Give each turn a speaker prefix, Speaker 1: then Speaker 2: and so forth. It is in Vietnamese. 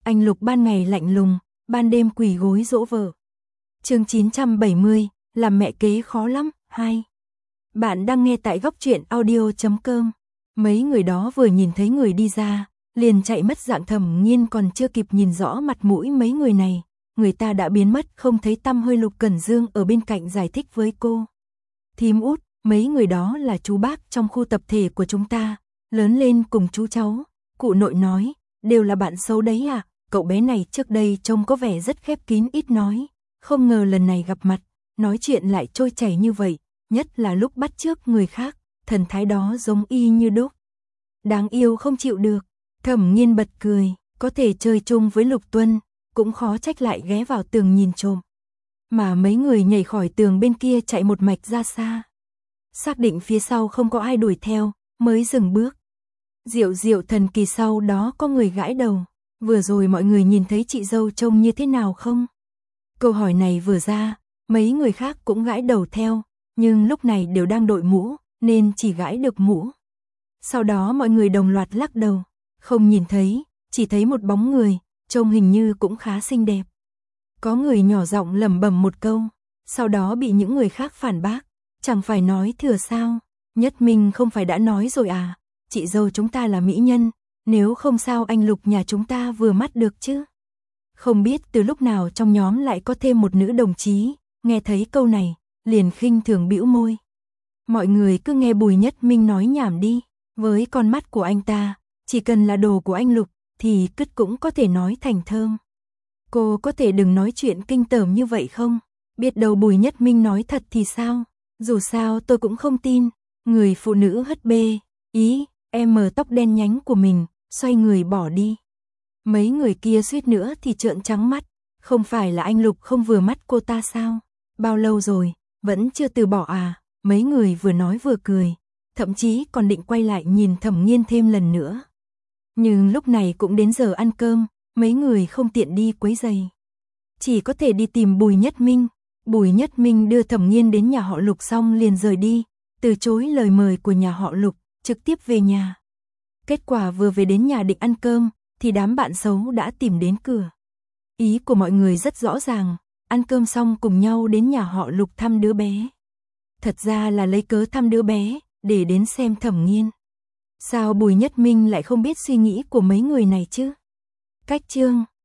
Speaker 1: Anh Lục ban ngày lạnh lùng, ban đêm quỳ gối dỗ vợ. Chương 970, làm mẹ kế khó lắm, 2. Bạn đang nghe tại góc truyện audio.com. Mấy người đó vừa nhìn thấy người đi ra, liền chạy mất dạng. Thẩm Nghiên còn chưa kịp nhìn rõ mặt mũi mấy người này, người ta đã biến mất không thấy tăm hơi. Lục Cẩn Dương ở bên cạnh giải thích với cô. Thím út, mấy người đó là chú bác trong khu tập thể của chúng ta, lớn lên cùng chú cháu. Cụ nội nói, đều là bạn xấu đấy à? Cậu bé này trước đây trông có vẻ rất khép kín ít nói, không ngờ lần này gặp mặt, nói chuyện lại trôi chảy như vậy, nhất là lúc bắt chước người khác, thần thái đó giống y như đúc. Đáng yêu không chịu được. Thẩm Nghiên bật cười, có thể chơi chung với Lục Tuân, cũng khó trách lại ghé vào tường nhìn trộm. Mà mấy người nhảy khỏi tường bên kia chạy một mạch ra xa. Xác định phía sau không có ai đuổi theo, mới dừng bước. Diệu diệu thần kỳ, sau đó có người gãi đầu. Vừa rồi mọi người nhìn thấy chị dâu trông như thế nào không? Câu hỏi này vừa ra, mấy người khác cũng gãi đầu theo, nhưng lúc này đều đang đội mũ, nên chỉ gãi được mũ. Sau đó mọi người đồng loạt lắc đầu, không nhìn thấy, chỉ thấy một bóng người, trông hình như cũng khá xinh đẹp. Có người nhỏ giọng lẩm bẩm một câu, sau đó bị những người khác phản bác, chẳng phải nói thừa sao? Nhất Minh không phải đã nói rồi à, chị dâu chúng ta là mỹ nhân, nếu không sao anh Lục nhà chúng ta vừa mắt được chứ? Không biết từ lúc nào trong nhóm lại có thêm một nữ đồng chí, nghe thấy câu này, liền khinh thường bĩu môi. Mọi người cứ nghe Bùi Nhất Minh nói nhảm đi, với con mắt của anh ta, chỉ cần là đồ của anh Lục, thì cứt cũng có thể nói thành thơm. Cô có thể đừng nói chuyện kinh tởm như vậy không? Biết đâu Bùi Nhất Minh nói thật thì sao? Dù sao tôi cũng không tin. Người phụ nữ hất bê, ý, em mờ tóc đen nhánh của mình, xoay người bỏ đi. Mấy người kia suýt nữa thì trợn trắng mắt, không phải là anh Lục không vừa mắt cô ta sao? Bao lâu rồi, vẫn chưa từ bỏ à? Mấy người vừa nói vừa cười, thậm chí còn định quay lại nhìn Thẩm Nghiên thêm lần nữa. Nhưng lúc này cũng đến giờ ăn cơm, mấy người không tiện đi quấy rầy, chỉ có thể đi tìm Bùi Nhất Minh. Bùi Nhất Minh đưa Thẩm Nghiên đến nhà họ Lục xong liền rời đi, từ chối lời mời của nhà họ Lục, trực tiếp về nhà. Kết quả vừa về đến nhà định ăn cơm, thì đám bạn xấu đã tìm đến cửa. Ý của mọi người rất rõ ràng, ăn cơm xong cùng nhau đến nhà họ Lục thăm đứa bé. Thật ra là lấy cớ thăm đứa bé, để đến xem Thẩm Nghiên. Sao Bùi Nhất Minh lại không biết suy nghĩ của mấy người này chứ? Cách chương